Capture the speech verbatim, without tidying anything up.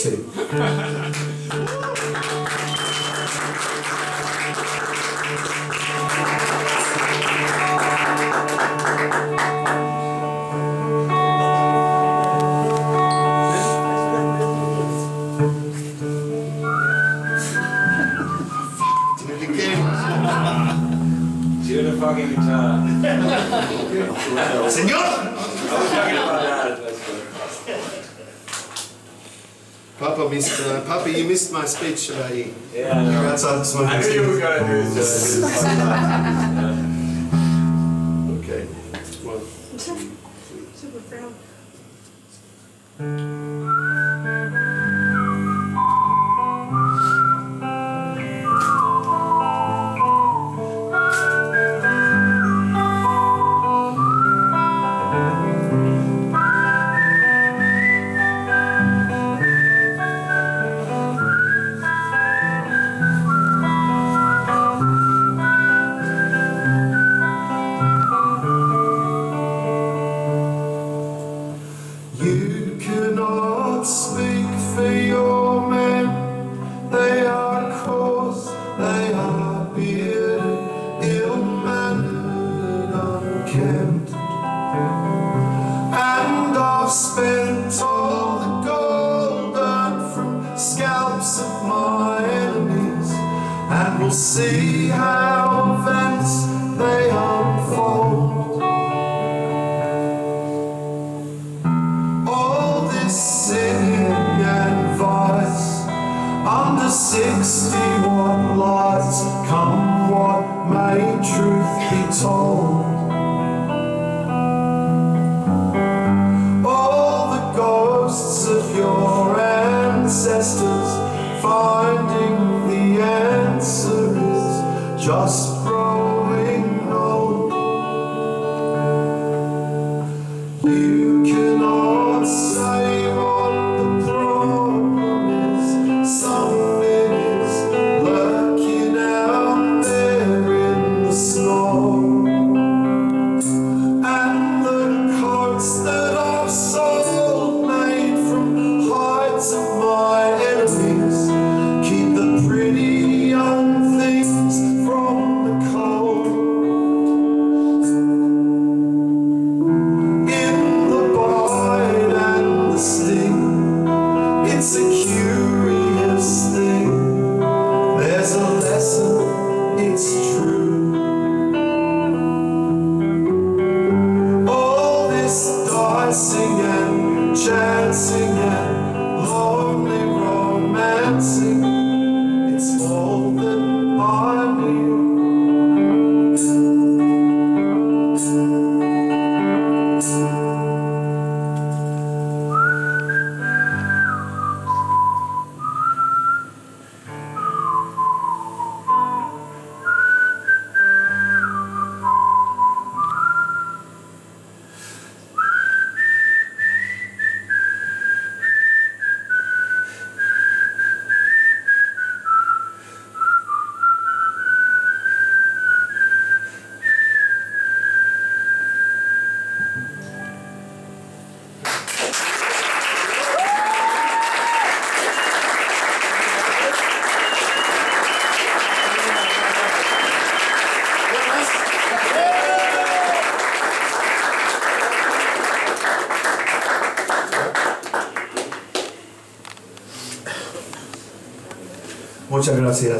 Tune the fucking guitar. Señor! I was talking about that. That's good. Papa missed, uh, Papa, you missed my speech about you. Yeah, I know. You're outside smoking I knew you were going to do it. So Okay. Well, Super proud. you cannot speak for your men. They are coarse, they are bearded, ill-mannered, unkempt. And I've spent all the gold earned from scalps of my enemies, and we'll see how events they unfold. All this sin and vice, under sixty-one lies, come what may, truth be told. All the ghosts of your ancestors, finding the answer is just growing old. You cannot say what the problem is. Something is lurking out there in the snow. And the coats that I've sold, made from hides of my enemies, keep the pretty young things from the cold. In the bite and the sting, it's a curious thing. There's a lesson, it's true. All this dicing and chancing and lonely romancing, it's all that I knew. Muchas gracias.